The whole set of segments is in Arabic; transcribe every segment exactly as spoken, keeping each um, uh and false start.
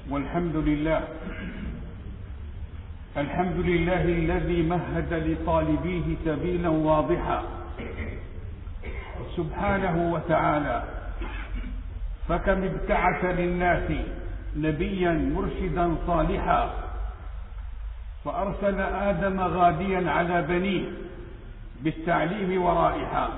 والحمد لله الحمد لله الذي مهد لطالبيه سبيلا واضحا سبحانه وتعالى، فكم ابتعث للناس نبيا مرشدا صالحا، فأرسل آدم غاديا على بنيه بالتعليم ورائحا،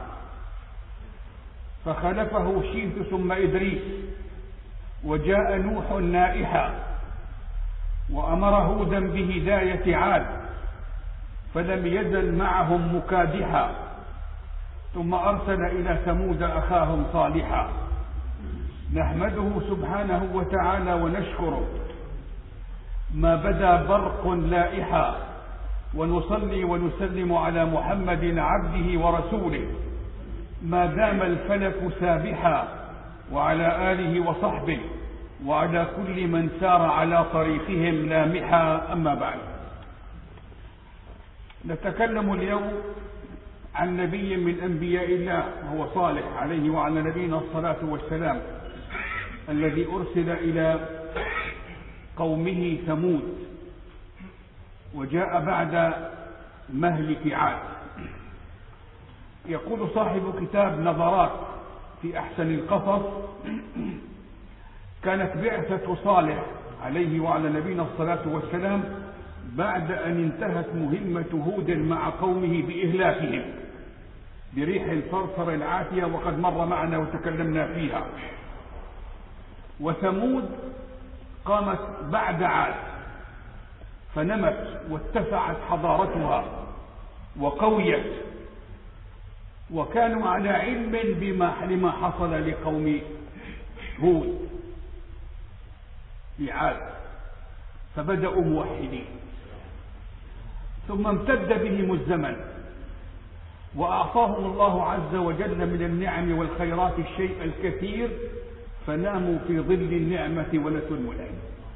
فخلفه شيث ثم إدريس، وجاء نوح نائحا، وأمر هودا بهداية عاد فلم يزل معهم مكادحا، ثم أرسل إلى ثمود أخاهم صالحا. نحمده سبحانه وتعالى ونشكره ما بدا برق لائحا، ونصلي ونسلم على محمد عبده ورسوله ما دام الفلك سابحا، وعلى آله وصحبه وعلى كل من سار على طريقهم لامحا. أما بعد، نتكلم اليوم عن نبي من أنبياء الله وهو صالح عليه وعلى نبينا الصلاة والسلام، الذي أرسل إلى قومه ثمود، وجاء بعد مهلك عاد. يقول صاحب كتاب نظرات في أحسن القصص: كانت بعثة صالح عليه وعلى نبينا الصلاة والسلام بعد أن انتهت مهمة هود مع قومه بإهلاكهم بريح الصرصر العاتية، وقد مر معنا وتكلمنا فيها. وثمود قامت بعد عاد فنمت واتسعت حضارتها وقويت، وكانوا على علم بما لما حصل لقوم هود بعاد، فبدأوا موحدين. ثم امتد بهم الزمن وأعطاهم الله عز وجل من النعم والخيرات الشيء الكثير، فناموا في ظل النعمة ونسوا المنعم.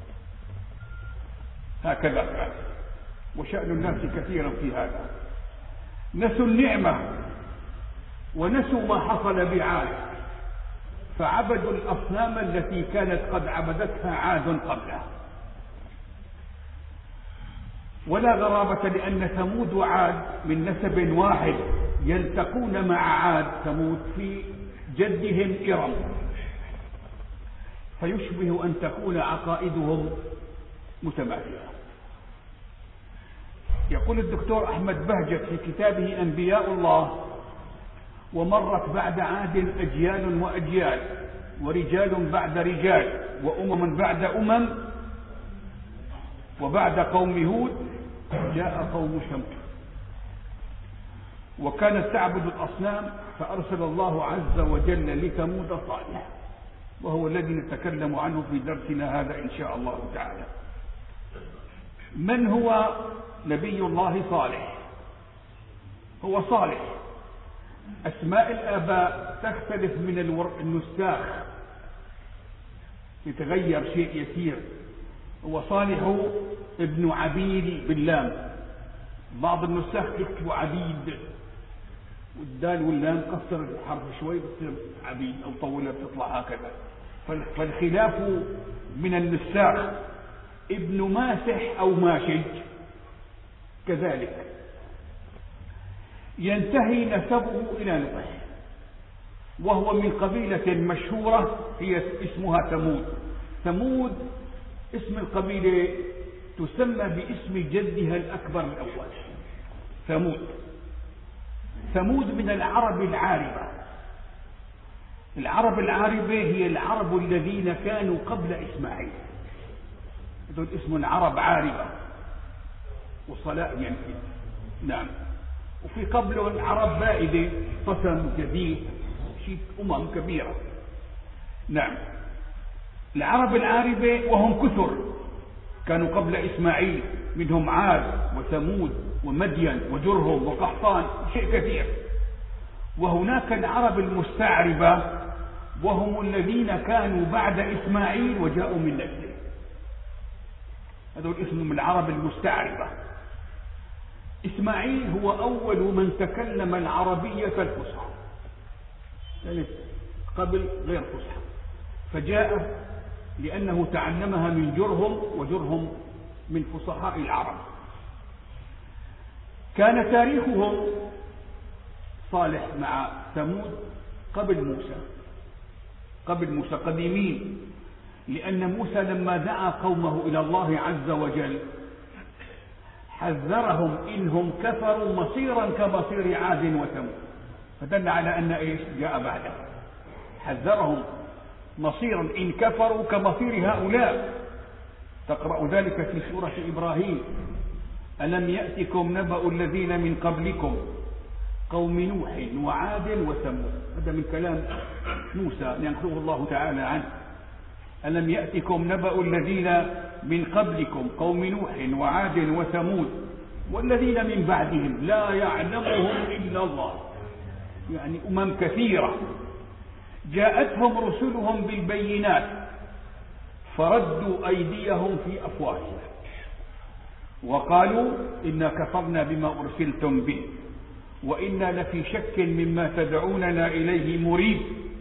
هكذا كان، وشأن الناس كثيرا في هذا. نسوا النعمة ونسوا ما حصل بعاد، فعبدوا الأصنام التي كانت قد عبدتها عاد قبلها. ولا غرابة، لأن ثمود وعاد من نسب واحد يلتقون مع عاد ثمود في جدهم إرم، فيشبه أن تكون عقائدهم متماثلة. يقول الدكتور أحمد بهجت في كتابه أنبياء الله: ومرت بعد عاد أجيال وأجيال، ورجال بعد رجال، وأمم بعد أمم، وبعد قوم هود جاء قوم ثمود، وكانت تعبد الأصنام، فأرسل الله عز وجل لثمود صالح، وهو الذي نتكلم عنه في درسنا هذا إن شاء الله تعالى. من هو نبي الله صالح؟ هو صالح. أسماء الآباء تختلف من النساخ، يتغير شيء يسير. هو صالح ابن عبيد باللام، بعض النساخ يكتب عبيد، والدال واللام قصر الحرف شوي بتصير عبيد، أو طولها بتطلع هكذا. فالخلاف من النساخ. ابن ماسح أو ماشج كذلك. ينتهي نسبه إلى نوح، وهو من قبيلة مشهورة هي اسمها ثمود. ثمود اسم القبيلة تسمى باسم جدها الأكبر الأول، ثمود. ثمود من العرب العاربة. العرب العاربة هي العرب الذين كانوا قبل إسماعيل، هذول اسم عرب عاربة وصلاء ينفذ. نعم. وفي قبله العرب بائدة، قسم جديد، شيء أمم كبيرة. نعم. العرب العاربة وهم كثر، كانوا قبل إسماعيل، منهم عاد وثمود ومدين وجرهم وقحطان، شيء كثير. وهناك العرب المستعربة، وهم الذين كانوا بعد إسماعيل وجاءوا من نسله، هذول اسمهم العرب المستعربة. إسماعيل هو أول من تكلم العربية الفصحى، يعني قبل غير فصحى، فجاء لأنه تعلمها من جرهم، وجرهم من فصحاء العرب. كان تاريخهم صالح مع ثمود قبل موسى، قبل موسى قديمين، لأن موسى لما دعا قومه إلى الله عز وجل حذرهم إنهم كفروا مصيرا كمصير عاد وثمود، فدل على أن إيش جاء بعده، حذرهم مصيرا إن كفروا كمصير هؤلاء. تقرأ ذلك في سورة إبراهيم: ألم يأتكم نبأ الذين من قبلكم قوم نوح وعاد وثمود. هذا من كلام موسى ينقله الله تعالى عنه: ألم يأتكم نبأ الذين من قبلكم قوم نوح وعاد وثمود والذين من بعدهم لا يعلمهم إلا الله. يعني أمم كثيرة جاءتهم رسلهم بالبينات فردوا أيديهم في أفواههم وقالوا إنا كفرنا بما أرسلتم به وإنا لفي شك مما تدعوننا إليه مريب.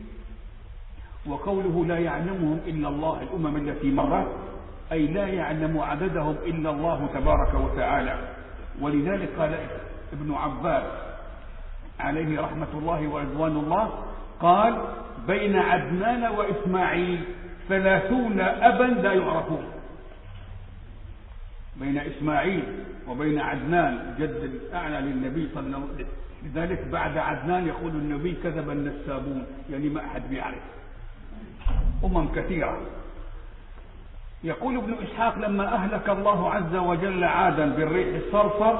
وقوله لا يعلمهم إلا الله، الأمم التي مرت أي لا يعلم عددهم إلا الله تبارك وتعالى. ولذلك قال ابن عباس عليه رحمة الله ورضوان الله، قال: بين عدنان وإسماعيل ثلاثون أبا لا يعرفون. بين إسماعيل وبين عدنان جد الأعلى للنبي صلى الله عليه وسلم، لذلك بعد عدنان يقول النبي كذب النسابون، يعني ما أحد بيعرف. أمم كثيرة. يقول ابن إسحاق: لما أهلك الله عز وجل عادا بالريح الصرصر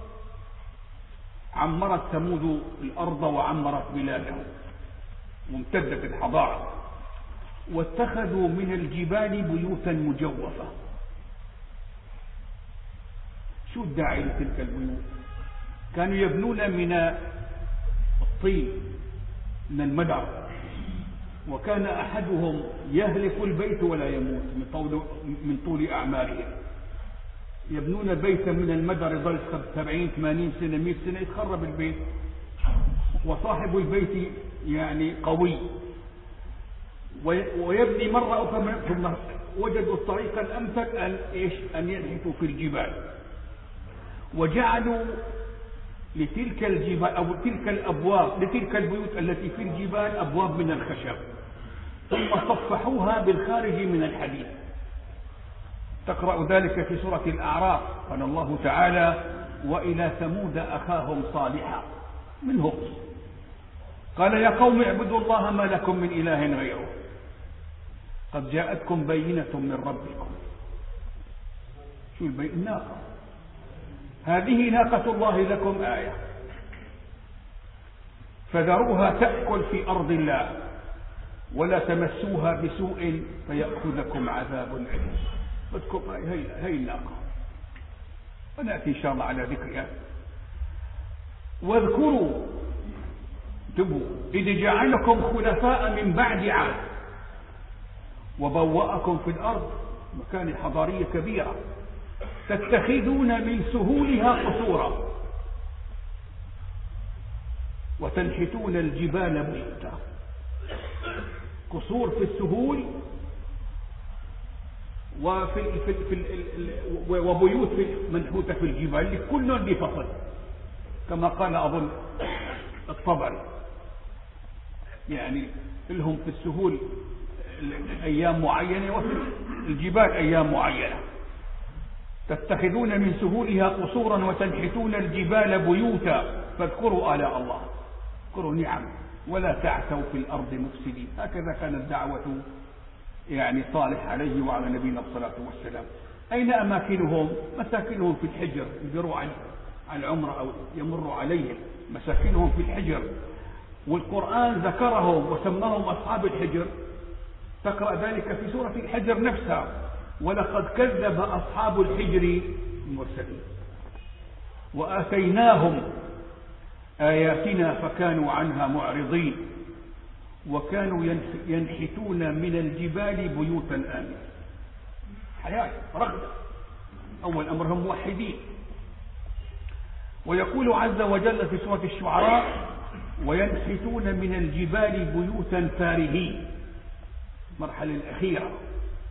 عمرت ثمود الأرض وعمرت بلادهم وامتدت الحضارة، واتخذوا من الجبال بيوتا مجوفة. شو الداعي لتلك البيوت؟ كانوا يبنون من الطين من المدر، وكان أحدهم يهلك البيت ولا يموت من طول, من طول أعمارهم. يبنون بيتا من المدر يظل سبعين ثمانين سنة مئة سنة يتخرب البيت، وصاحب البيت يعني قوي، ويبني مرة أخرى ثم وجدوا الطريق الأمثل أن, إيش أن ينحتوا في الجبال، وجعلوا لتلك الجبال أو تلك الأبواب لتلك البيوت التي في الجبال أبواب من الخشب، ثم صفحوها بالخارج من الحديد. تقرأ ذلك في سورة الأعراف، قال الله تعالى: وإلى ثمود أخاهم صالحا منهم قال يا قوم اعبدوا الله ما لكم من إله غيره قد جاءتكم بينة من ربكم. شو البينة؟ الناقة. هذه ناقة الله لكم آية فذروها تأكل في أرض الله ولا تمسوها بسوء فيأخذكم عذاب أليم. اذكر هي, هي الناقة، ونأتي إن شاء الله على ذكرها. واذكروا تبوا إذ جعلكم خلفاء من بعد عاد وبوأكم في الأرض مكان حضارية كبيرة تتخذون من سهولها قصورا وتنحتون الجبال بيوتا. قصور في السهول وفي في في وبيوت في منحوتة في الجبال، كل بفصل كما قال أظن الطبري، يعني لهم في السهول أيام معينة وفي الجبال أيام معينة. تتخذون من سهولها قصورا وتنحتون الجبال بيوتا فاذكروا آلاء الله، اذكروا نعم ولا تعثوا في الأرض مفسدين. هكذا كانت دعوة يعني صالح عليه وعلى نبينا الصلاة والسلام. أين أماكنهم؟ مساكنهم في الحجر، يجروا عن العمر أو يمر عليهم مساكنهم في الحجر، والقرآن ذكرهم وسماهم أصحاب الحجر. تقرأ ذلك في سورة الحجر نفسها: ولقد كذب أصحاب الحجر المرسلين وآتيناهم آياتنا فكانوا عنها معرضين وكانوا ينحتون من الجبال بيوتا آمنة. حياة رغدة، أول أمرهم موحدين. ويقول عز وجل في سورة الشعراء: وينحتون من الجبال بيوتا فارهين. المرحلة الأخيرة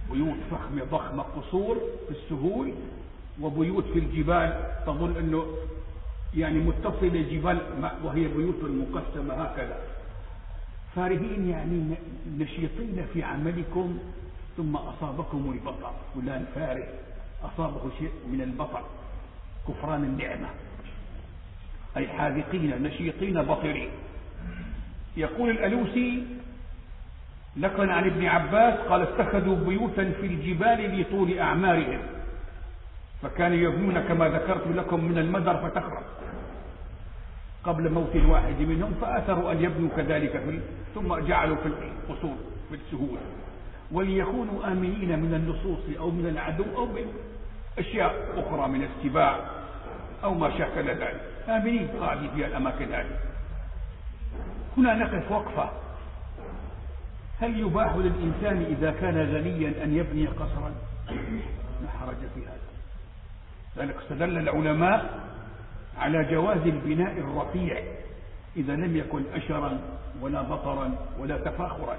بيوت فخمة ضخمة، قصور في السهول، وبيوت في الجبال تظن أنه يعني متصلة جبال وهي بيوت مقسمة هكذا. فارهين يعني نشيطين في عملكم، ثم أصابكم البطر. فلان فارغ أصابه شيء من البطر، كفران النعمة، أي حاذقين نشيطين بطرين. يقول الألوسي نقلا عن ابن عباس قال: اتخذوا بيوتا في الجبال لطول أعمارهم، فكانوا يبنون كما ذكرت لكم من المدر فتخرب قبل موت الواحد منهم، فآثروا أن يبنوا كذلك في ثم جعلوا في القصور في السهول، وليكونوا آمنين من اللصوص أو من العدو أو من أشياء أخرى من السباع أو ما شاكل ذلك، آمنين قاعدين في الأماكن هذه. هنا نقف وقفة: هل يباح للإنسان إذا كان غنيا أن يبني قصرا؟ لا حرج في هذا. ذلك استدل العلماء على جواز البناء الرفيع إذا لم يكن أشرا ولا بطرا ولا تفاخرا،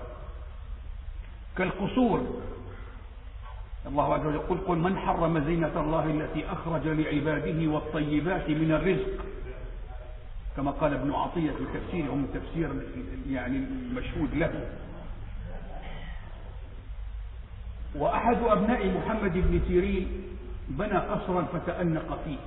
كالقصور. الله عز وجل يقول: قل من حرم زينة الله التي أخرج لعباده والطيبات من الرزق، كما قال ابن عطية في تفسيره من تفسير يعني المشهود له. وأحد أبناء محمد بن سيرين بنى قصرا فتأنق فيه.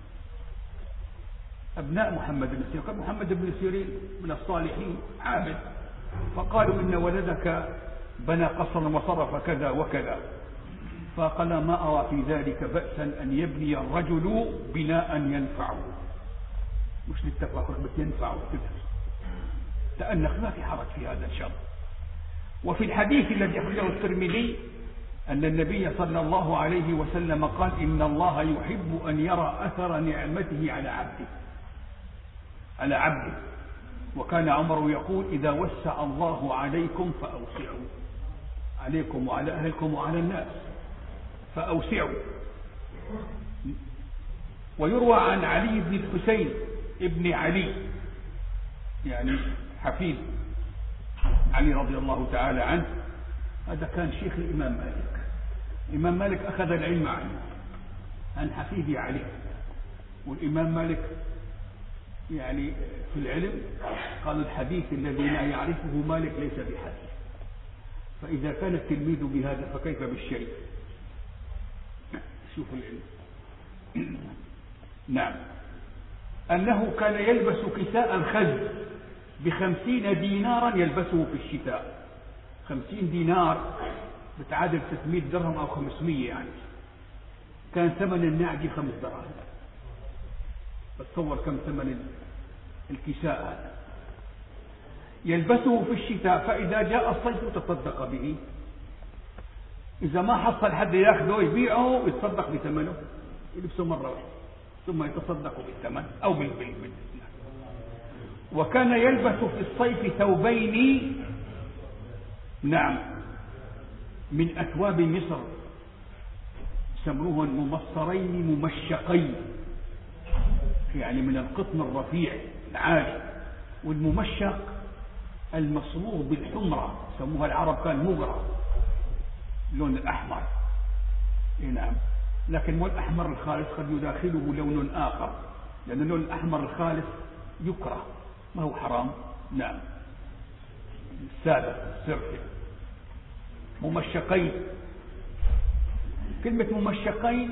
أبناء محمد بن سيرين، قال محمد بن سيرين من الصالحين عابد، فقالوا إن ولدك بنى قصرا وصرف كذا وكذا، فقال: ما أرى في ذلك بأسا أن يبني الرجل بناء ينفعه، مش للتفاخر بس ينفعه كذا، تأنق، ما في حرج في هذا إن شاء الله. وفي الحديث الذي أخرجه الترمذي أن النبي صلى الله عليه وسلم قال: إن الله يحب أن يرى أثر نعمته على عبده على عبده وكان عمر يقول: إذا وسع الله عليكم فأوسعوا، عليكم وعلى أهلكم وعلى الناس فأوسعوا. ويروى عن علي بن الحسين ابن علي، يعني حفيد علي رضي الله تعالى عنه، هذا كان شيخ الإمام مالك. الإمام مالك أخذ العلم عنه عن حفيد علي، والإمام مالك يعني في العلم قال: الحديث الذي لا يعرفه مالك ليس بحديث، فإذا كان التلميذ بهذا فكيف بالشيخ؟ شوف العلم. نعم. أنه كان يلبس كساء الخز بخمسين دينارا يلبسه في الشتاء. خمسين دينار بتعادل ستمائة درهم أو خمسمائة، يعني كان ثمن النعج خمس دراهم. تصور كم ثمن الكساء هذا. يلبسه في الشتاء، فإذا جاء الصيف تصدق به، إذا ما حصل حد يأخذه يبيعه ويتصدق بثمنه، يلبسه مرة واحدة ثم يتصدق بالثمن أو بالبيع. وكان يلبس في الصيف ثوبين، نعم، من أثواب مصر يسموهن ممصرين ممشقين، يعني من القطن الرفيع العالي. والممشق المصموغ بالحمرة، سموها العرب كان مغرى، اللون الأحمر. نعم. لكن مو الأحمر الخالص، قد يداخله لون آخر، لأن اللون الأحمر الخالص يكره، ما هو حرام. نعم. السادة السرفي ممشقين. كلمة ممشقين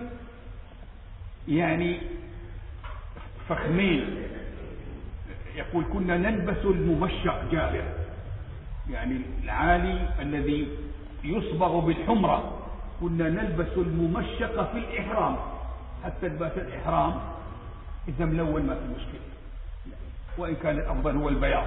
يعني فخمين. يقول: كنا نلبس الممشق جابر، يعني العالي الذي يصبغ بالحمرة، كنا نلبس الممشق في الإحرام، حتى لباس الإحرام إذا ملون ما في مشكلة، وإن كان الأفضل هو البياض.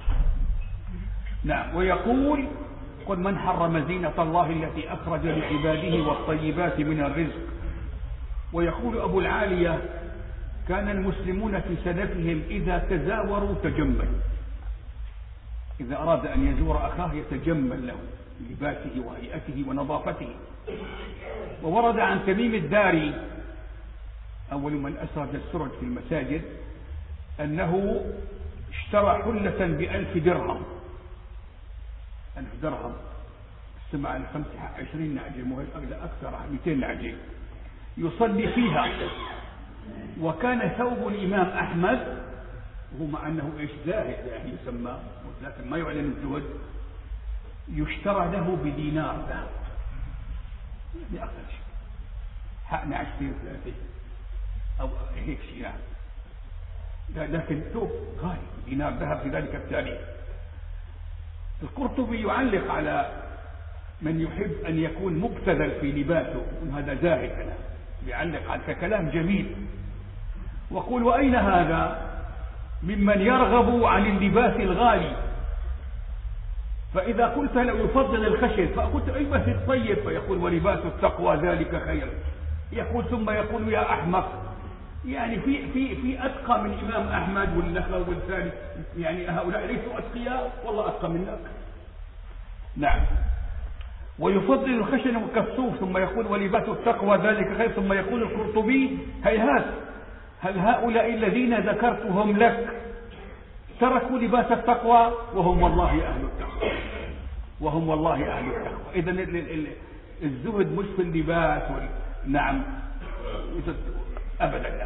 نعم. ويقول: قل من حرم زينة الله التي أخرج لعباده والطيبات من الرزق. ويقول أبو العالية: كان المسلمون في سلفهم إذا تزاوروا تجمل، إذا أراد أن يزور أخاه يتجمل له بلباسه وهيئته ونظافته. وورد عن تميم الداري أول من أسرج السرج في المساجد أنه اشترى حلة بألف درهم، ألف درهم سمع عن خمسة عشرين نعجة مهم أكثر مئتين نعجة يصلي فيها. وكان ثوب الإمام أحمد وهو مع أنه إيش زاهد يعني يسمى لكن ما يعلن الزهد يشترى له بدينار ذهب يعني أقل شيء حقنا عشرين ثلاثين أو هيك شيء يعني لكن ثوب غالي دينار ذهب في ذلك التاريخ. القرطبي يعلق على من يحب أن يكون مبتذل في لباسه وهذا زاهد أنا يعلق على كلام جميل وقول وأين هذا ممن يرغب عن اللباس الغالي. فإذا قلت لو يفضل الخشن فقلت البس الطيب فيقول ولباس التقوى ذلك خير. يقول ثم يقول يا أحمق يعني في في في أتقى من الإمام أحمد والنخل والثاني يعني هؤلاء ليسوا أتقياء والله أتقى منك. نعم. ويفضل الخشن كالصوف ثم يقول ولباس التقوى ذلك خير. ثم يقول القرطبي هيهات هل هؤلاء الذين ذكرتهم لك تركوا لباس التقوى وهم والله أهل التقوى وهم والله أهل التقوى. إذن الزهد مش في اللباس وال... نعم أبدا لا.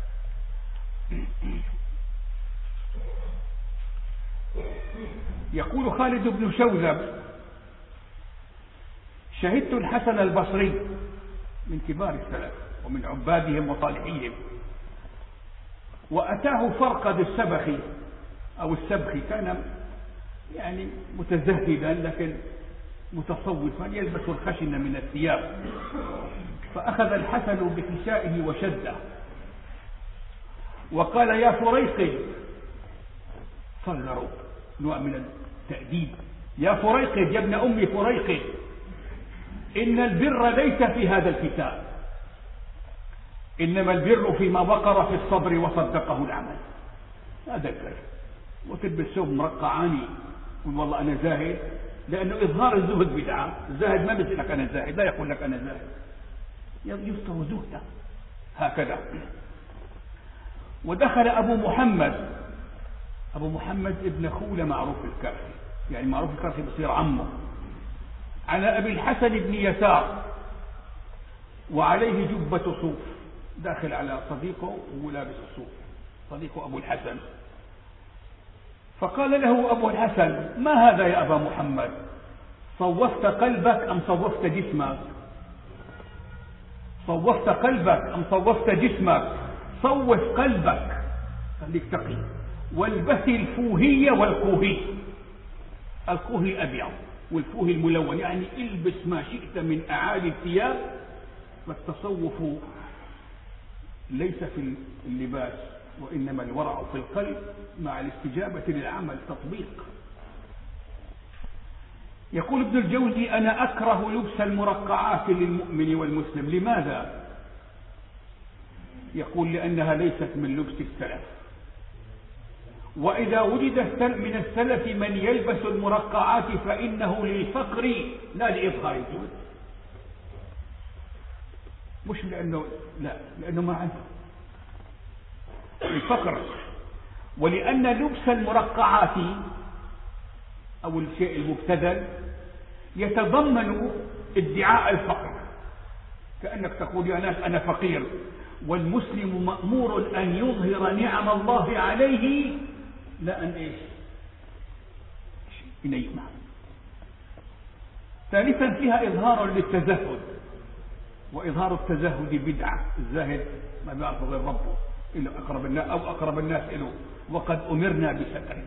يقول خالد بن شوذب شهدت الحسن البصري من كبار السلف ومن عبادهم وصالحيهم وأتاه فرقد السبخي أو السبخي كان يعني متزهدا لكن متصوفا يلبس الخشن من الثياب. فأخذ الحسن بكسائه وشده وقال يا فريقي صغروا نوع من التأديب يا فريقي يا ابن أم فريقي إن البر ليس في هذا الكتاب إنما البر فيما وقر في الصبر وصدقه العمل. هذا البر. وتلبس ثوب مرقعاني يقول والله أنا زاهد لأنه إظهار الزهد بدعة. الزاهد ما بيقول لك أنا زاهد لا يقول لك أنا زاهد يذكر زهده هكذا. ودخل أبو محمد أبو محمد ابن خولة معروف الكرخي يعني معروف الكرخي بصير عمه على أبي الحسن بن يسار وعليه جبة صوف داخل على صديقه وهو لابس الصوف صديقه أبو الحسن. فقال له أبو الحسن ما هذا يا أبا محمد صوفت قلبك أم صوفت جسمك صوفت قلبك أم صوفت جسمك صوف قلبك خليك تقي والبس الفوهية والكوهي. الكوهي أبيض والفوهي الملون يعني البس ما شئت من أعالي الثياب. فالتصوف ليس في اللباس وإنما الورع في القلب مع الاستجابة للعمل تطبيق. يقول ابن الجوزي أنا أكره لبس المرقعات للمؤمن والمسلم. لماذا؟ يقول لأنها ليست من لبس السلف وإذا وجد من السلف من يلبس المرقعات فإنه للفقر لا لإظهار الزهد. مش لأنه لا لأنه ما عنده الفقر. ولأن لبس المرقعات أو الشيء المبتذل يتضمن ادعاء الفقر كأنك تقول يا ناس أنا فقير والمسلم مأمور أن يظهر نعم الله عليه لا أن إيش ينيمه. ثالثا فيها إظهار للتزهد وإظهار التزهد بدعة. الزاهد ما بيعرف غير ربه إلا أقرب الناس أو أقرب الناس إله وقد أمرنا بستره.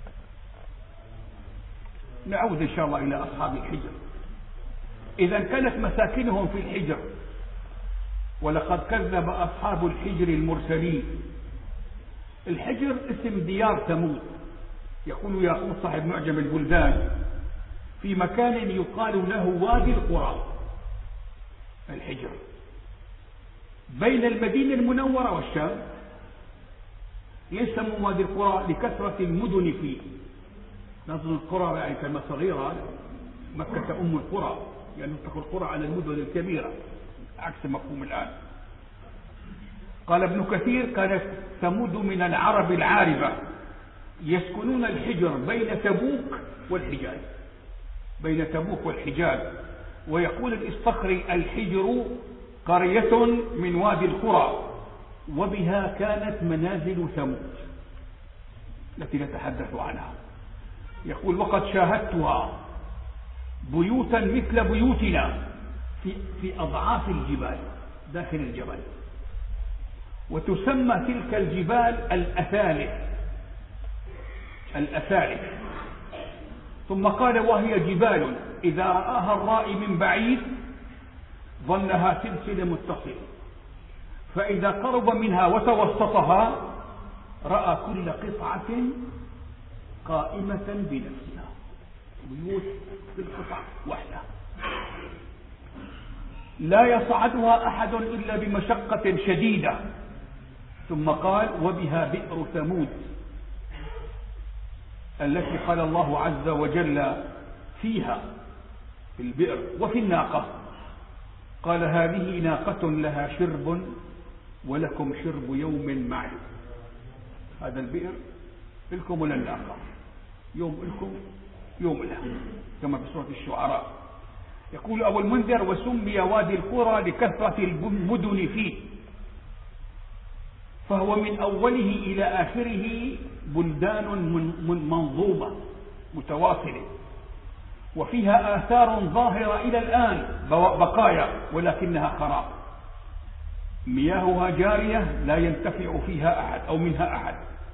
نعود إن شاء الله إلى أصحاب الحجر. إذا كانت مساكنهم في الحجر ولقد كذب أصحاب الحجر المرسلين. الحجر اسم ديار ثمود. يقول ياقوت صاحب معجم البلدان في مكان يقال له وادي القرى الحجر بين المدينة المنورة والشام. يسمى وادي القرى لكثرة المدن فيه. نظن القرى يعني كما صغيرة مكة أم القرى يعني نطلق القرى على المدن الكبيرة عكس مفهوم الآن. قال ابن كثير كانت ثمود من العرب العاربة يسكنون الحجر بين تبوك والحجاز بين تبوك والحجاز. ويقول الإصطخري: الحجر قرية من وادي القرى، وبها كانت منازل ثمود التي نتحدث عنها. يقول: وقد شاهدتها بيوتا مثل بيوتنا في, في أضعاف الجبال داخل الجبل، وتسمى تلك الجبال الأثالث الأثالث ثم قال: وهي جبال إذا رآها الرائي من بعيد ظنها سلسلة متصلة، فإذا قرب منها وتوسطها رأى كل قطعة قائمة بنفسها، بيوت في القطع وحدها لا يصعدها أحد إلا بمشقة شديدة. ثم قال: وبها بئر ثمود التي قال الله عز وجل فيها في البئر وفي الناقة، قال: هذه ناقة لها شرب ولكم شرب يوم معلوم. هذا البئر لكم وللناقة، يوم لكم يوم لها، كما في سورة الشعراء. يقول أبو المنذر: وسمي وادي القرى لكثرة المدن فيه، فهو من أوله إلى آخره بلدان منظومة متواصلة، وفيها آثار ظاهرة إلى الآن بقايا ولكنها خراب، مياهها جارية لا ينتفع فيها أحد أو منها أحد.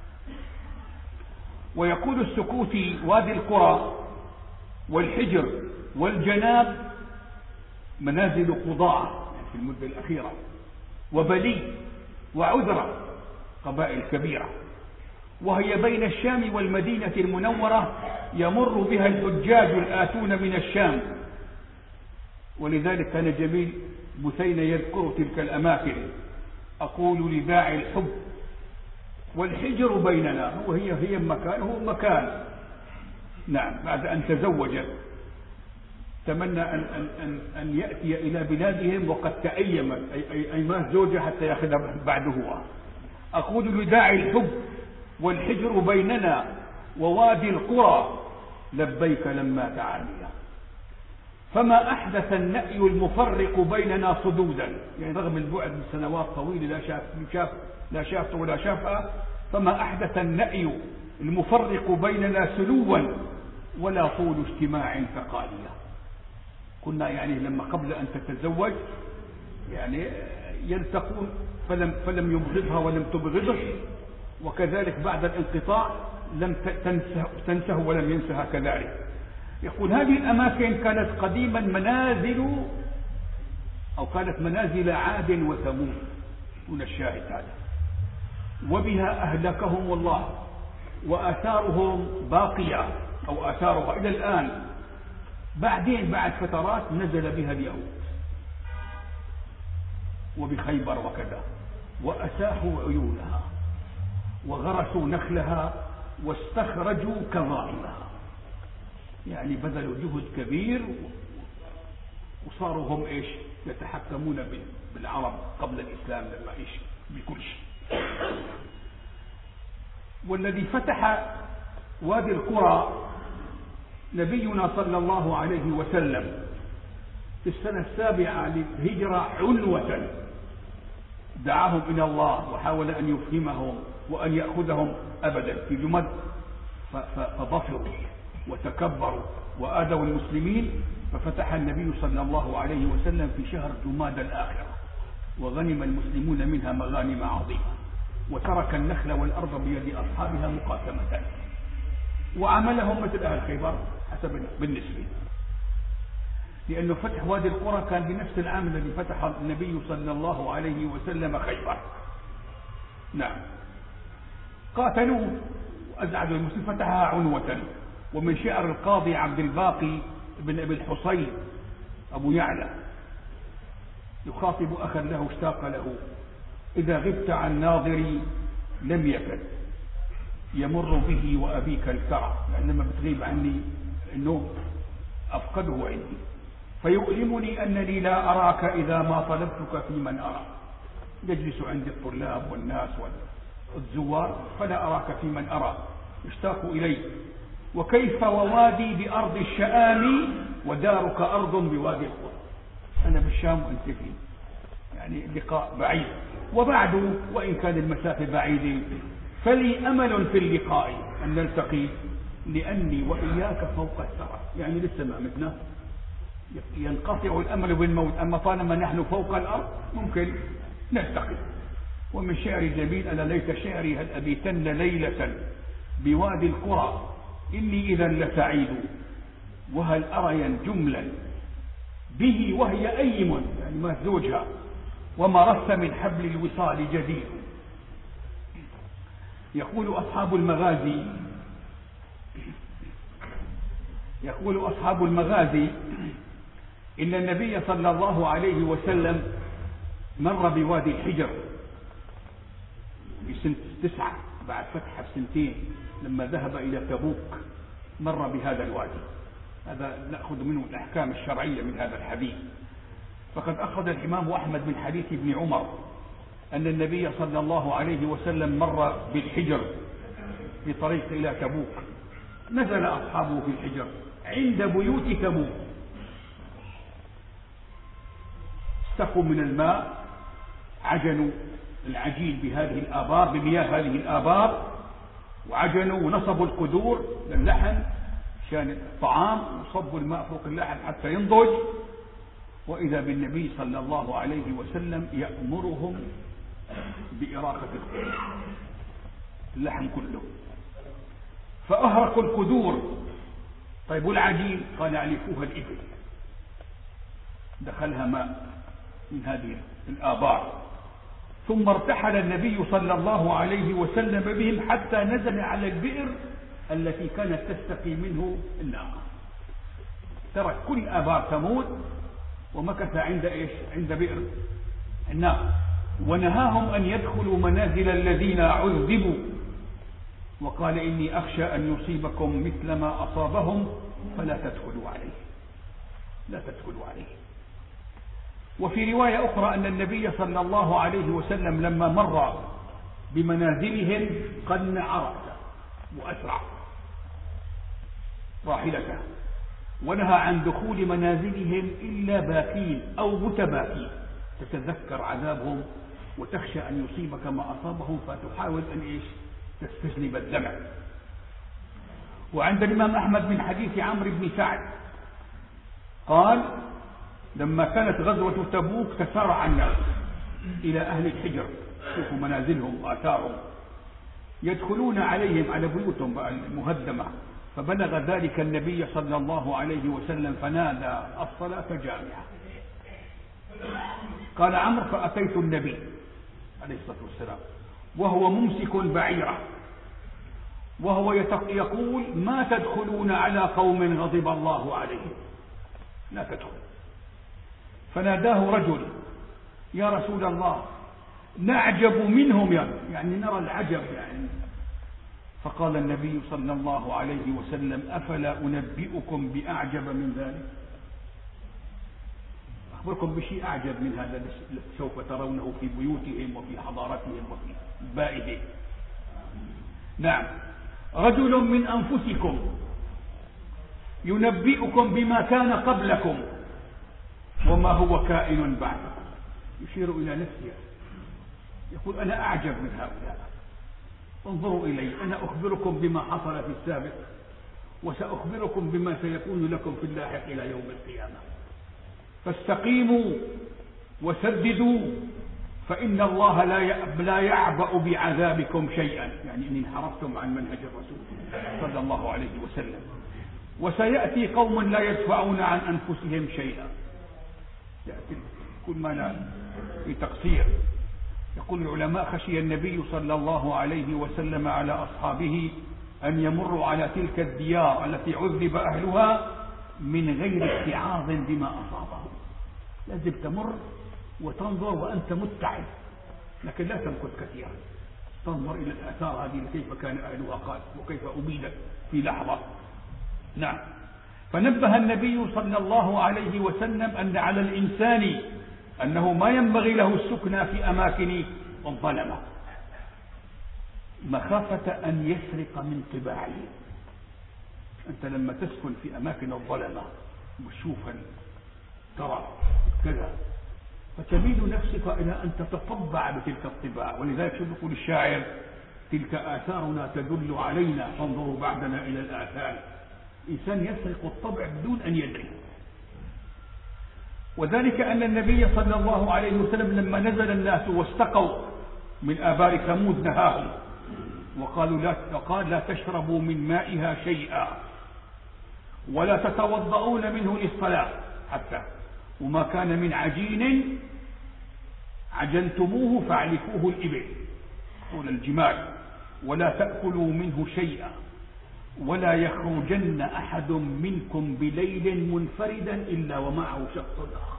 ويقول السكوتي: وادي القرى والحجر والجناب منازل قضاة في المدة الأخيرة، وبلي وعذرة قبائل كبيرة، وهي بين الشام والمدينة المنورة، يمر بها الحجاج الآتون من الشام. ولذلك كان جميل بثينة يذكر تلك الأماكن: أقول لداعي الحب والحجر بيننا، وهي هي مكان هو مكان. نعم، بعد أن تزوج تمنى أن, أن, أن, أن يأتي إلى بلادهم وقد تأيمت أي, أي, أي ما زوجة حتى يأخذ بعده هو. أقول لداعي الحب والحجر بيننا ووادي القرى لبيك لما تعاليا، فما أحدث النأي المفرق بيننا صدودا، يعني رغم البعد من سنوات طويلة لا شاف شاف لا شافته ولا شافها، فما أحدث النأي المفرق بيننا سلوا ولا طول اجتماع كقاليا. كنا يعني لما قبل أن تتزوج يعني يلتقون، فلم, فلم يبغضها ولم تبغضه، وكذلك بعد الانقطاع لم تنسه, تنسه ولم ينسها كذلك. يقول: هذه الأماكن كانت قديما منازل أو كانت منازل عاد وثمود، هنا الشاهد هذا، وبها أهلكهم الله، وآثارهم باقية أو آثارها إلى الآن. بعدين بعد فترات نزل بها اليهود وبخيبر وكذا، وأساحوا عيونها وغرسوا نخلها واستخرجوا كظائمها، يعني بذلوا جهد كبير وصاروا هم إيش يتحكمون بالعرب قبل الإسلام لما إيش بكل شيء. والذي فتح وادي القرى نبينا صلى الله عليه وسلم في السنة السابعة للهجرة عنوة، دعاهم إلى الله وحاول أن يفهمهم وأن يأخذهم أبدا في جمد، فضفروا وتكبروا وآذوا المسلمين، ففتح النبي صلى الله عليه وسلم في شهر جماد الآخرة، وغنم المسلمون منها مغانم عظيمة، وترك النخل والأرض بيد أصحابها مقاسمة، وعملهم مثل أهل خيبر حسب بالنسبة، لأنه فتح وادي القرى كان بنفس العام الذي فتح النبي صلى الله عليه وسلم خيبر. نعم، قاتلوا وأزعجوا المسلمين، فتحها عنوة. ومن شعر القاضي عبد الباقي بن أبي الحصين أبو يعلى يخاطب أخا له اشتاق له: إذا غبت عن ناظري لم يكد يمر به وأبيك الكرى، عندما بتغيب عني النوم أفقده عندي، فيؤلمني أنني لا أراك إذا ما طلبتك في من أرى، يجلس عند الطلاب والناس والزوار فلا أراك في من أرى، اشتاق إليك وكيف ووادي بأرض الشآم ودارك أرض بوادي القرى. أنا بالشام وأنت فيه، يعني لقاء بعيد. وبعد وإن كان المسافة بعيدة فلي أمل في اللقاء أن نلتقي، لأني وإياك فوق الثرى، يعني لسه ما متنا، ينقطع الأمل بالموت، أما طالما نحن فوق الأرض ممكن نلتقي. ومن شعر جميل: ألا ليت شعري هل أبيتن ليلة بوادي القرى إني إذا لسعيد، وهل أرين جملا به وهي أيم، يعني ما زوجها، ومرث من حبل الوصال جديد. يقول أصحاب المغازي يقول أصحاب المغازي إن النبي صلى الله عليه وسلم مر بوادي الحجر بسنة تسعة بعد فتح بسنتين، لما ذهب إلى تبوك مر بهذا الوادي. هذا نأخذ منه الأحكام الشرعية من هذا الحديث. فقد أخذ الإمام أحمد من حديث ابن عمر أن النبي صلى الله عليه وسلم مر بالحجر في طريق إلى تبوك، نزل أصحابه في الحجر عند بيوت تبوك، استقوا من الماء، عجنوا العجين بهذه الآبار، بمياه هذه الآبار، وعجنوا ونصبوا القدور للحم عشان الطعام، وصبوا الماء فوق اللحم حتى ينضج. وإذا بالنبي صلى الله عليه وسلم يأمرهم بإراقة اللحم كله، فأهرقوا القدور. طيب والعجين؟ قال علفوها الإبل، دخلها ماء من هذه الآبار. ثم ارتحل النبي صلى الله عليه وسلم بهم حتى نزل على البئر التي كانت تستقي منه الناقة، ترك كل آبار تموت ومكث عند إيش؟ عند بئر الناقة. ونهاهم أن يدخلوا منازل الذين عذبوا، وقال: إني أخشى أن يصيبكم مثل ما أصابهم فلا تدخلوا عليه، لا تدخلوا عليه. وفي رواية أخرى أن النبي صلى الله عليه وسلم لما مر بمنازلهم قنع رأسه وأسرع راحلته، ونهى عن دخول منازلهم إلا باكين أو متباكين، تتذكر عذابهم وتخشى أن يصيبك ما أصابهم فتحاول أن إيش؟ تستجلب الدمع. وعند الإمام أحمد من حديث عمرو بن سعد قال: لما كانت غزوة تبوك تسارع الناس إلى أهل الحجر، شوفوا منازلهم وآثارهم، يدخلون عليهم على بيوتهم المهدمة، فبلغ ذلك النبي صلى الله عليه وسلم فنادى: الصلاة جامعة. قال عمرو: فأتيت النبي عليه الصلاة والسلام وهو ممسك بعيره، وهو يقول: ما تدخلون على قوم غضب الله عليهم، لا تدخل. فناداه رجل: يا رسول الله نعجب منهم، يعني نرى العجب يعني. فقال النبي صلى الله عليه وسلم: أفلا أنبئكم بأعجب من ذلك؟ أخبركم بشيء أعجب من هذا سوف ترونه في بيوتهم وفي حضارتهم وفي بائهم. نعم، رجل من أنفسكم ينبئكم بما كان قبلكم وما هو كائن بعدكم. يشير إلى نفسه، يقول: أنا أعجب من هؤلاء، انظروا إلي، أنا أخبركم بما حصل في السابق، وسأخبركم بما سيكون لكم في اللاحق إلى يوم القيامة، فاستقيموا وسددوا، فإن الله لا يعبأ بعذابكم شيئا، يعني إن انحرفتم عن منهج الرسول صلى الله عليه وسلم. وسيأتي قوم لا يدفعون عن أنفسهم شيئا، يأتي كل ما لا في تقصير. يقول العلماء: خشي النبي صلى الله عليه وسلم على أصحابه أن يمروا على تلك الديار التي عذب أهلها من غير اتعاظ بما أصابهم. لازم تمر وتنظر وأنت متعب، لكن لا تمكث كثيرا، تنظر إلى الآثار هذه كيف كان أهلها قال وكيف أبيدت في لحظة. نعم. فنبه النبي صلى الله عليه وسلم أن على الإنسان أنه ما ينبغي له السكنى في أماكن الظلمة مخافة أن يسرق من طباعه. أنت لما تسكن في أماكن الظلمة وتشوف ترى كذا فتميل نفسك إلى أن تتطبع بتلك الطباع. ولذلك شو يقول الشاعر: تلك آثارنا تدل علينا فانظروا بعدنا إلى الآثار. إنسان يسرق الطبع بدون أن يدري. وذلك أن النبي صلى الله عليه وسلم لما نزل الناس واستقوا من آبار ثمود نهاهم وقالوا لا وقال لا تشربوا من مائها شيئا ولا تتوضؤون منه للصلاة حتى وما كان من عجين عجنتموه فاعلفوه الإبل طول الجمال ولا تأكلوا منه شيئا ولا يخرجن أحد منكم بليل منفردا إلا ومعه شخص آخر.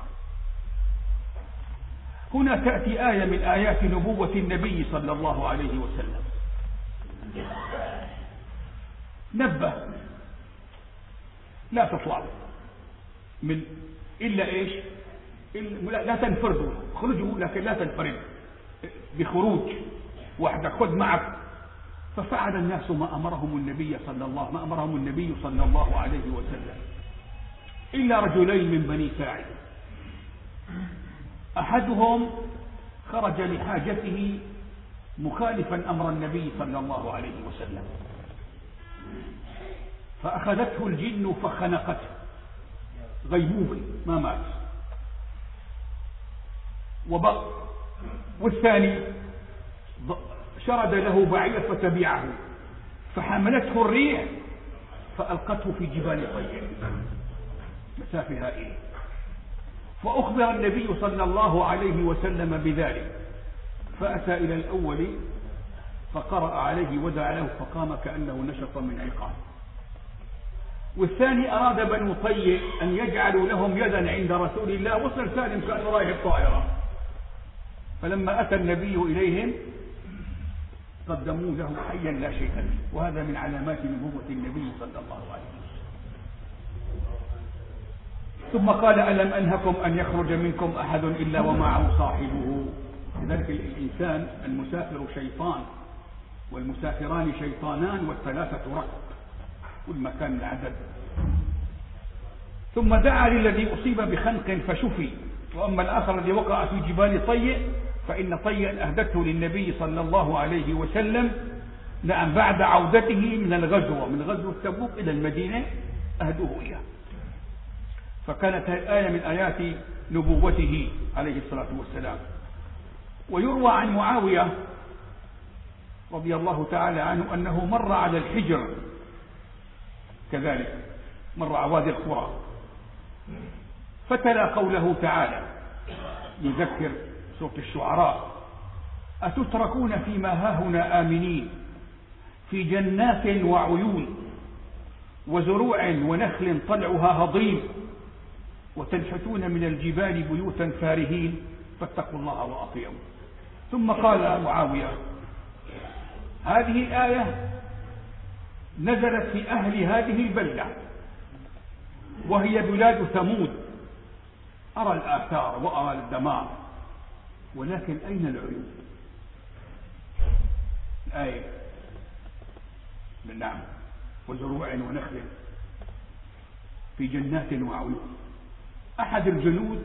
هنا تأتي آية من آيات نبوة النبي صلى الله عليه وسلم. نبه لا تطلعوا من إلا إيش إلا لا تنفردوا، خرجوا لكن لا تنفردوا بخروج وحدك، خذ معك. ففعل الناس ما أمرهم النبي صلى الله ما أمرهم النبي صلى الله عليه وسلم إلا رجلين من بني ساعد. أحدهم خرج لحاجته مخالفا أمر النبي صلى الله عليه وسلم فأخذته الجن فخنقته غيبوبة ما مات. وبق والثاني شرد له بعير فتبعه فحملته الريح فألقته في جبال طيب مسافة هائلة. فأخبر النبي صلى الله عليه وسلم بذلك فأتى إلى الأول فقرأ عليه ودعا له فقام كأنه نشط من عقاب. والثاني أراد بنو طيب أن يجعلوا لهم يدا عند رسول الله وصل سالم كأنه رايح الطائرة. فلما أتى النبي إليهم قدموا له حيا لا شيء له. وهذا من علامات نبوة النبي صلى الله عليه وسلم. ثم قال: ألم أنهكم أن يخرج منكم أحد إلا ومعه صاحبه. لذلك الإنسان المسافر شيطان والمسافران شيطانان والثلاثة ركب كل مكان العدد. ثم دعا للذي أصيب بخنق فشفي. وأما الآخر الذي وقع في جبال طيء فإن طيء أهدته للنبي صلى الله عليه وسلم نعم بعد عودته من الغزوة من غزوة تبوك إلى المدينة أهدوه إياه. فكانت آية من آيات نبوته عليه الصلاة والسلام. ويروى عن معاوية رضي الله تعالى عنه أنه مر على الحجر كذلك مر على وادي القرى فتلا قوله تعالى يذكر سورة الشعراء: أتتركون فيما هاهنا آمنين في جنات وعيون وزروع ونخل طلعها هضيم وتنحتون من الجبال بيوتا فارهين فاتقوا الله وأطيعون. ثم قال معاوية: هذه الآية نزلت في أهل هذه البلدة وهي بلاد ثمود، أرى الآثار وأرى الدمار ولكن أين العيون؟ الآية نعم وزروع ونخل في جنات وعيون. أحد الجنود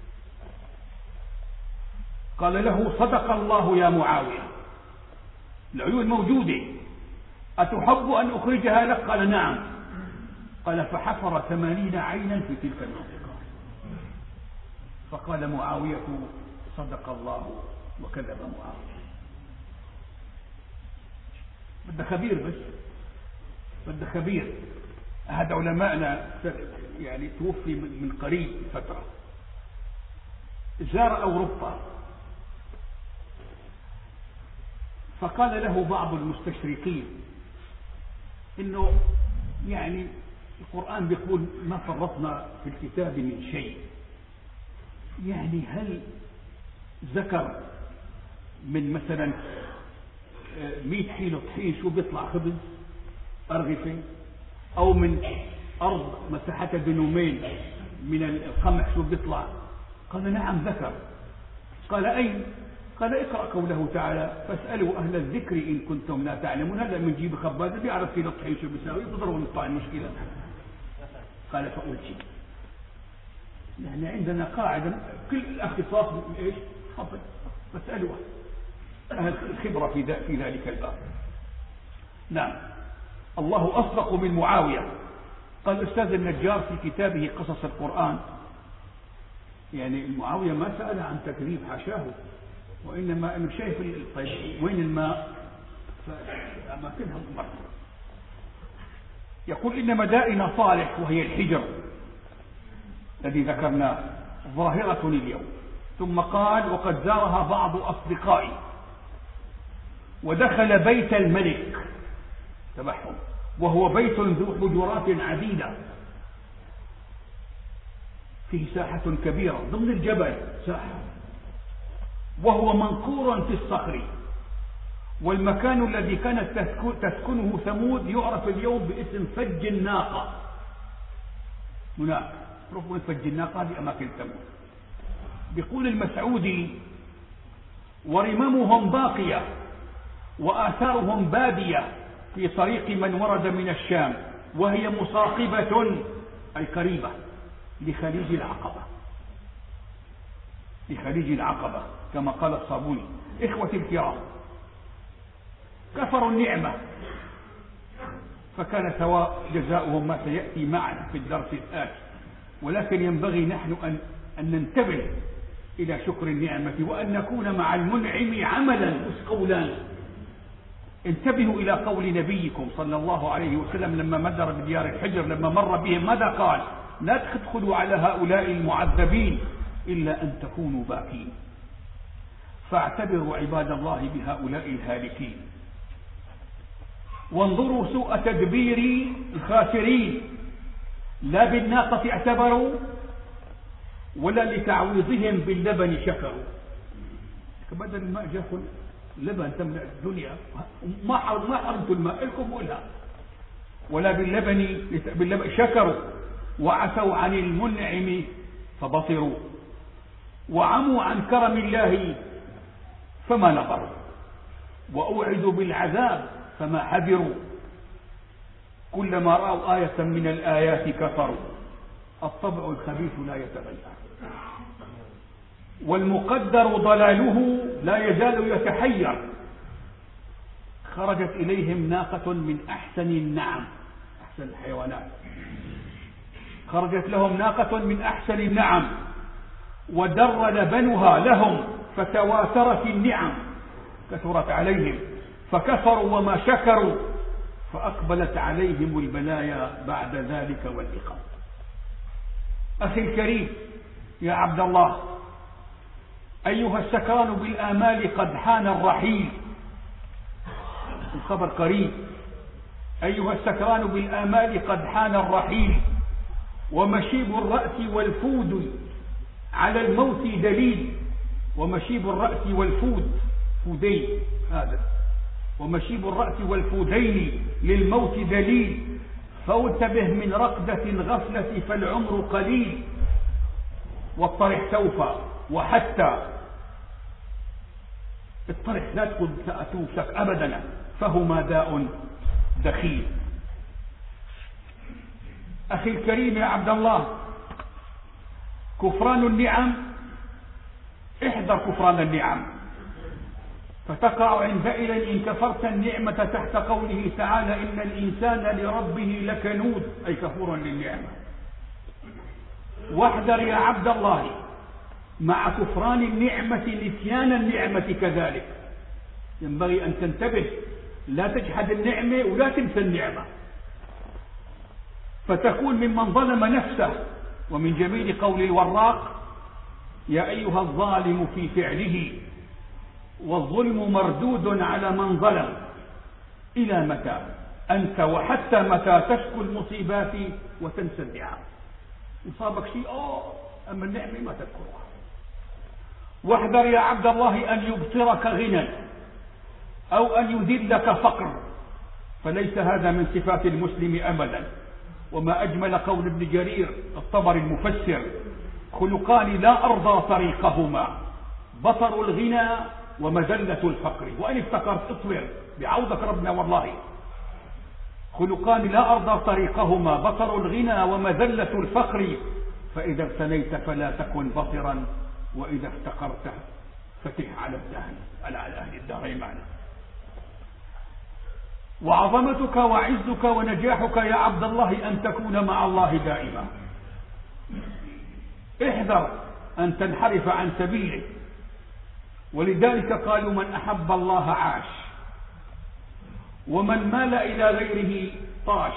قال له: صدق الله يا معاوية، العيون موجودة، أتحب أن أخرجها لك؟ قال: نعم. قال: فحفر ثمانين عينا في تلك المنطقة. فقال معاوية: صدق الله وكذب معاوية. بدأ خبير بس بدأ خبير. أحد علماءنا يعني توفي من قريب فترة زار أوروبا فقال له بعض المستشرقين إنه يعني القرآن بيقول ما فرطنا في الكتاب من شيء، يعني هل ذكر من مثلا مئة كيلو طحين شو بيطلع خبز أرغفة، أو من أرض مساحتها دنومين من القمح شو بيطلع؟ قال: نعم ذكر. قال: أين؟ قال اقرأ قوله تعالى فاسألوا أهل الذكر إن كنتم لا تعلمون. هذا من جيب خباز بيعرف في لطحي شو بيساوي بضربوا نقطع المشكلة. قال فألجي. يعني عندنا قاعدة كل الاختصاص ايش؟ حفظ. فاسألوا أهل الخبرة في في ذلك الباب. نعم. الله أصدق من معاوية. قال الأستاذ النجار في كتابه قصص القرآن يعني المعاوية ما سأل عن تكذيب حاشاه، وإنما أنه شايف طيب وين الماء فأماكنها المرة. يقول إن مدائن صالح وهي الحجر الذي ذكرناه ظاهرة اليوم. ثم قال وقد زارها بعض أصدقائي ودخل بيت الملك تبعهم وهو بيت ذو حجرات عديدة فيه ساحة كبيرة ضمن الجبل ساحة، وهو منقور في الصخر، والمكان الذي كانت تسكنه ثمود يعرف اليوم باسم فج الناقة. هناك رفض فج الناقة هذه أماكن ثمود. بيقول المسعودي ورممهم باقية وآثارهم بادية في طريق من ورد من الشام، وهي مصاقبة أي قريبة لخليج العقبة لخليج العقبة كما قال الصابوني. إخوتي الكرام كفروا النعمة فكان سواء جزاؤهم ما سيأتي معنا في الدرس الآتي، ولكن ينبغي نحن أن, أن ننتبه إلى شكر النعمة وأن نكون مع المنعم عملا مش قولا. انتبهوا إلى قول نبيكم صلى الله عليه وسلم لما مدر بديار الحجر لما مر بهم ماذا قال؟ لا تدخلوا على هؤلاء المعذبين إلا أن تكونوا باكين. فاعتبروا عباد الله بهؤلاء الهالكين، وانظروا سوء تدبير الخاسرين. لا بالناقة اعتبروا ولا لتعويضهم باللبن شكروا. بدل الماء جاكل لبن تملأ الدنيا ما حرمت الماء لكم ولا ولا باللبن باللبن شكروا وعفوا عن المنعم فبصروا وعموا عن كرم الله فما نظروا وأوعدوا بالعذاب فما حذروا. كلما رأوا آية من الآيات كفروا. الطبع الخبيث لا يتغير، والمقدر ضلاله لا يزال يتحير. خرجت إليهم ناقة من أحسن النعم، أحسن الحيوانات، خرجت لهم ناقة من أحسن النعم ودر لبنها لهم فتواترت النعم كثرت عليهم فكفروا وما شكروا فأقبلت عليهم البلايا بعد ذلك والعقاب. أخي الكريم يا عبد الله، أيها السكران بالآمال قد حان الرحيل. الخبر قريب. أيها السكران بالآمال قد حان الرحيل، ومشيب الرأس والفود على الموت دليل. ومشيب الرأس والفود فودين هذا ومشيب الرأس والفودين للموت دليل. فانتبه من رقدة الغفلة فالعمر قليل. واطرح سوف وحتى اطرح لا تقل سأتوسك أبدا فهما داء دخيل. أخي الكريم يا عبد الله، كفران النعم، احذر كفران النعم فتقع عندئذ إن كفرت النعمة تحت قوله تعالى إن الإنسان لربه لكنود أي كفور للنعمة. واحذر يا عبد الله مع كفران النعمة نسيان النعمة كذلك. ينبغي أن تنتبه، لا تجحد النعمة ولا تنسى النعمة فتكون ممن ظلم نفسه. ومن جميل قول الوراق يا أيها الظالم في فعله والظلم مردود على من ظلم إلى متى أنت وحتى متى تشكو المصيبات وتنسى النعم. يصابك شيء أوه أما النعمة ما تذكرها. واحذر يا عبد الله أن يبصرك غنى أو أن يذلك فقر، فليس هذا من صفات المسلم أبدا. وما أجمل قول ابن جرير الطبري المفسر خلقان لا أرضى طريقهما بطر الغنى ومذلة الفقر. وإن افتقرت اصبر بعوضك ربنا والله. خلقان لا أرضى طريقهما بطر الغنى ومذلة الفقر. فإذا اغتنيت فلا تكن بطرا وإذا افتقرت فتح على الدهر على أهل الدهر معنا. وعظمتك وعزك ونجاحك يا عبد الله أن تكون مع الله دائما. احذر أن تنحرف عن سبيله. ولذلك قالوا من أحب الله عاش ومن مال إلى غيره طاش.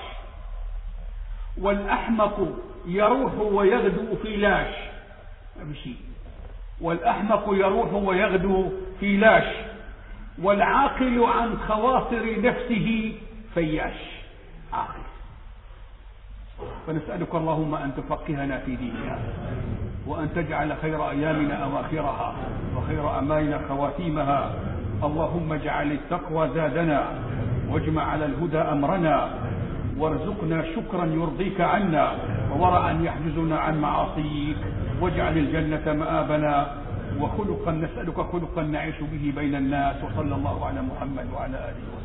والأحمق يروح ويغدو في لاش بشيء. والأحمق يروح ويغدو في لاش. والعاقل عن خواطر نفسه فياش عاقل. فنسألك اللهم أن تفقهنا في ديننا وأن تجعل خير أيامنا أواخرها وخير أمالنا خواتيمها. اللهم اجعل التقوى زادنا واجمع على الهدى أمرنا وارزقنا شكرا يرضيك عنا وورعا يحجزنا عن معاصيك واجعل الجنة مآبنا. وخلقا نسألك خلقا نعيش به بين الناس. وصلى الله على محمد وعلى آله وسلم.